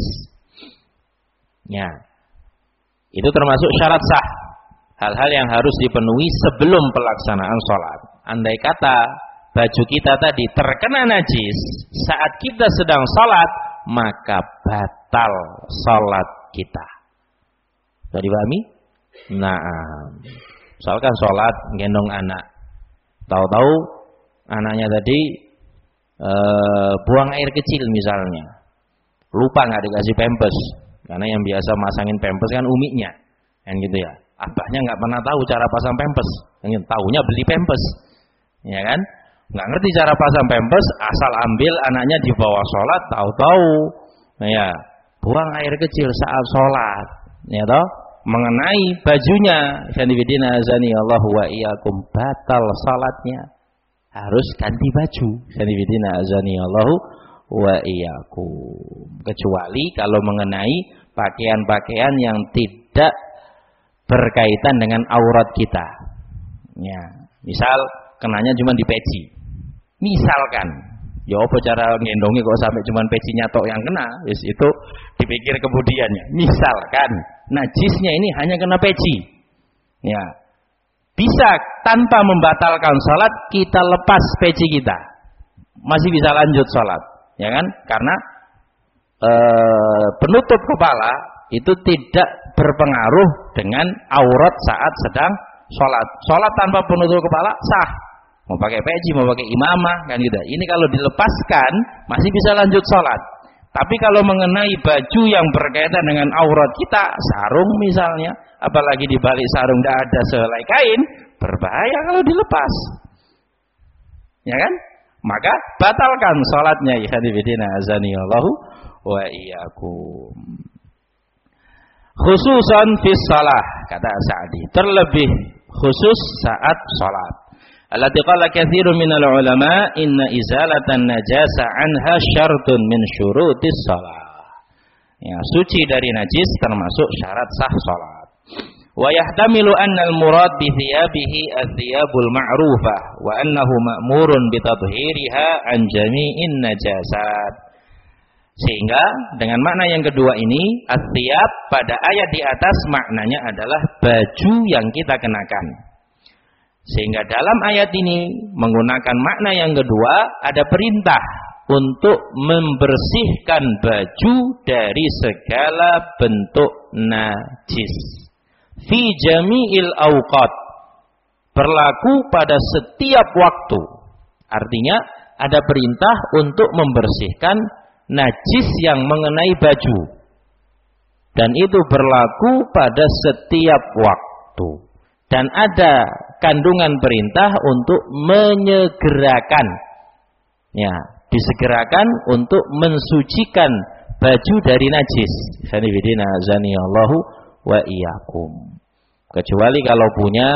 Ya, itu termasuk syarat sah. Hal-hal yang harus dipenuhi sebelum pelaksanaan sholat. Andai kata baju kita tadi terkena najis saat kita sedang sholat, maka batal sholat kita. Sudah dipahami? Nah, misalkan sholat gendong anak, tahu-tahu anaknya tadi e, buang air kecil misalnya, lupa nggak dikasih pampers, karena yang biasa masangin pampers kan umiknya, kan gitu ya. Abahnya nggak pernah tahu cara pasang pampers, yang tahunya beli pampers, ya kan? Nggak ngerti cara pasang pampers, asal ambil anaknya di bawah sholat, tahu-tahu, ya buang air kecil saat sholat, ya toh, mengenai bajunya, sanibidina azani Allah wa iyyakum, batal sholatnya, harus ganti baju, sanibidina azani Allah wa iyyakum. Kecuali kalau mengenai pakaian-pakaian yang tidak berkaitan dengan aurat kita, ya, misal kenanya cuma di peci, misalkan, ya apa cara ngendongnya kok sampai cuma pecinya tok yang kena, yes, itu dipikir kemudiannya. Misalkan najisnya ini hanya kena peci, ya, bisa tanpa membatalkan sholat kita lepas peci kita, masih bisa lanjut sholat, ya kan? Karena e, penutup kepala itu tidak berpengaruh dengan aurat saat sedang sholat. Sholat tanpa penutup kepala sah. Mau pakai peci, mau pakai imamah, kan gitu. Ini kalau dilepaskan masih bisa lanjut sholat. Tapi kalau mengenai baju yang berkaitan dengan aurat kita, sarung misalnya, apalagi di balik sarung tidak ada sehelai kain, berbahaya kalau dilepas. Ya kan? Maka batalkan sholatnya. Ikhwanifidina azani Allahu wa iyyakum. Khususan fi shalah, kata Sa'di, terlebih khusus saat salat. Allati qala katsirun minal ulama inna izalatan najasa anha syartun min syurutis shalah. Ya, suci dari najis termasuk syarat sah salat. Wa yahtamilu anna al-murad bi thiyabihi ath-thiyabul ma'rufah wa annahu ma'murun bi tadhhiriha an jami'in najasat. Sehingga dengan makna yang kedua ini, ath-thiyab pada ayat di atas maknanya adalah baju yang kita kenakan. Sehingga dalam ayat ini menggunakan makna yang kedua, ada perintah untuk membersihkan baju dari segala bentuk najis. Fi jami'il awqat, berlaku pada setiap waktu. Artinya ada perintah untuk membersihkan najis yang mengenai baju, dan itu berlaku pada setiap waktu, dan ada kandungan perintah untuk menyegerakan, ya, disegerakan untuk mensucikan baju dari najis. Sanibidina azani Allahu wa iyyakum. Kecuali kalau punya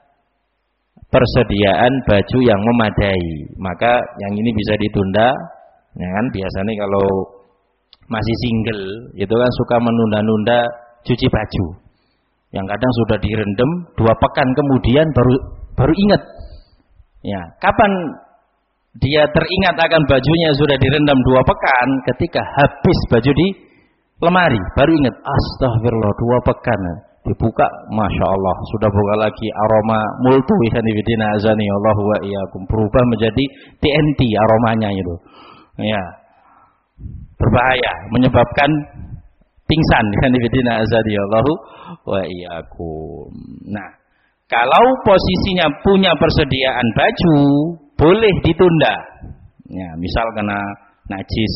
persediaan baju yang memadai, maka yang ini bisa ditunda. Ya kan, biasanya kalau masih single itu kan suka menunda-nunda cuci baju, yang kadang sudah direndam dua pekan kemudian baru baru ingat. Ya, kapan dia teringat akan bajunya sudah direndam dua pekan? Ketika habis baju di lemari baru ingat, astagfirullah, dua pekan. Dibuka, masya Allah, sudah buka lagi, aroma multu. Ikhwanifidina azani Allah wa iyyakum, berubah menjadi T N T aromanya itu. Ya, berbahaya, menyebabkan pingsan kanifidina azadiyallahu wa iyyakum. Nah, kalau posisinya punya persediaan baju, boleh ditunda. Ya, misal kena najis,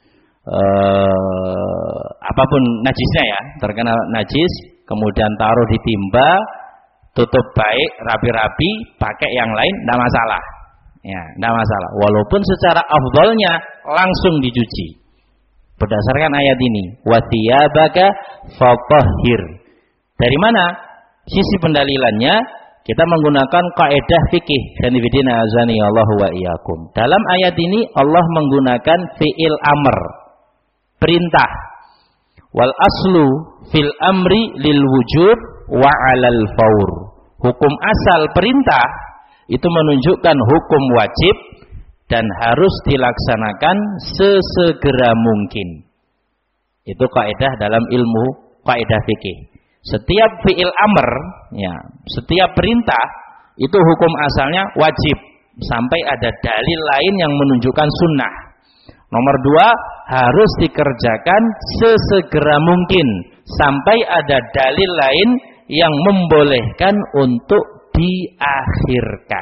eh, apapun najisnya ya, terkena najis, kemudian taruh di timba, tutup baik, rapi-rapi, pakai yang lain, tidak masalah. Ya, tidak masalah. Walaupun secara afdalnya langsung dicuci. Berdasarkan ayat ini, wa thiyabaka fatahhir. Dari mana sisi pendalilannya? Kita menggunakan kaidah fikih. Sanibidina azani Allah wa iyyakum. Dalam ayat ini Allah menggunakan fi'il amr, perintah. Wal aslu fil amri lil wujub wa 'alal faur. Hukum asal perintah itu menunjukkan hukum wajib dan harus dilaksanakan sesegera mungkin. Itu kaidah dalam ilmu kaidah fikih. Setiap fi'il amr, ya, setiap perintah itu hukum asalnya wajib sampai ada dalil lain yang menunjukkan sunnah. Nomor dua, harus dikerjakan sesegera mungkin sampai ada dalil lain yang membolehkan untuk diakhirkan.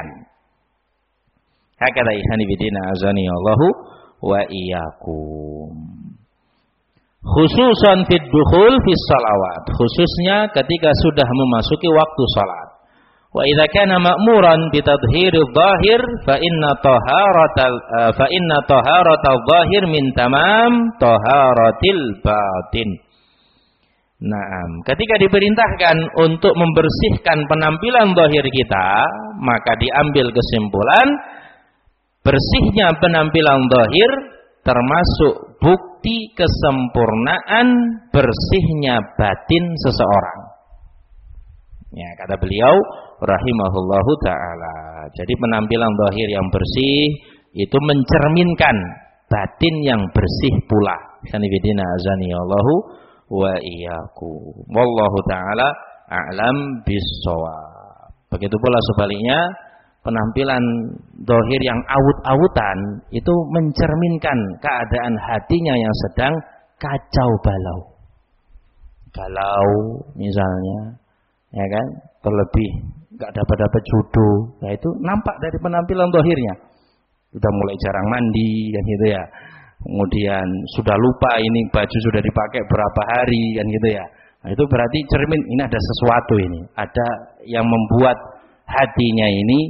Hakadha ihani bidina azani Allahu wa iyyakum. Khususan fid dukhul fis salawat, khususnya ketika sudah memasuki waktu salat. Wa idza kana ma'muran bi tadhhiril zahir fa inna taharatal fa inna taharatal zahir min tamam taharatil batin. Naam, ketika diperintahkan untuk membersihkan penampilan zahir kita, maka diambil kesimpulan bersihnya penampilan zahir termasuk bukti kesempurnaan bersihnya batin seseorang. Ya, kata beliau rahimahullahu taala. Jadi penampilan zahir yang bersih itu mencerminkan batin yang bersih pula. Sanibidina azani Allahu wa iyyakum. Wallahu taala a'lam bis-shawab. Begitu pula sebaliknya, penampilan zahir yang awut-awutan itu mencerminkan keadaan hatinya yang sedang kacau balau. Galau misalnya, ya kan? Terlebih enggak dapat-dapat jodoh. Nah, itu nampak dari penampilan zahirnya. Sudah mulai jarang mandi kan gitu ya. Kemudian sudah lupa ini baju sudah dipakai berapa hari kan gitu ya. Nah, itu berarti cermin ini ada sesuatu ini. Ada yang membuat hatinya ini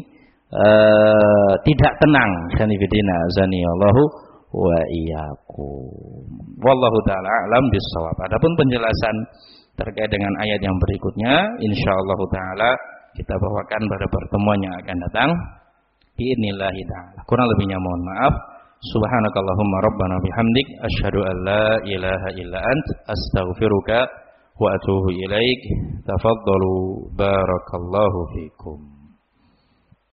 Uh, tidak tenang. Sanibidina azani Allahu wa iyyakum. Wallahu taala a'lam bis-shawab. Adapun penjelasan terkait dengan ayat yang berikutnya insyaallah taala kita bawakan pada pertemuan yang akan datang biidznillah taala. Kurang lebihnya mohon maaf. Subhanakallahumma rabbana bihamdik asyhadu an la ilaha illa ant astaghfiruka wa atubu ilaik. Tafaddalu barakallahu fikum.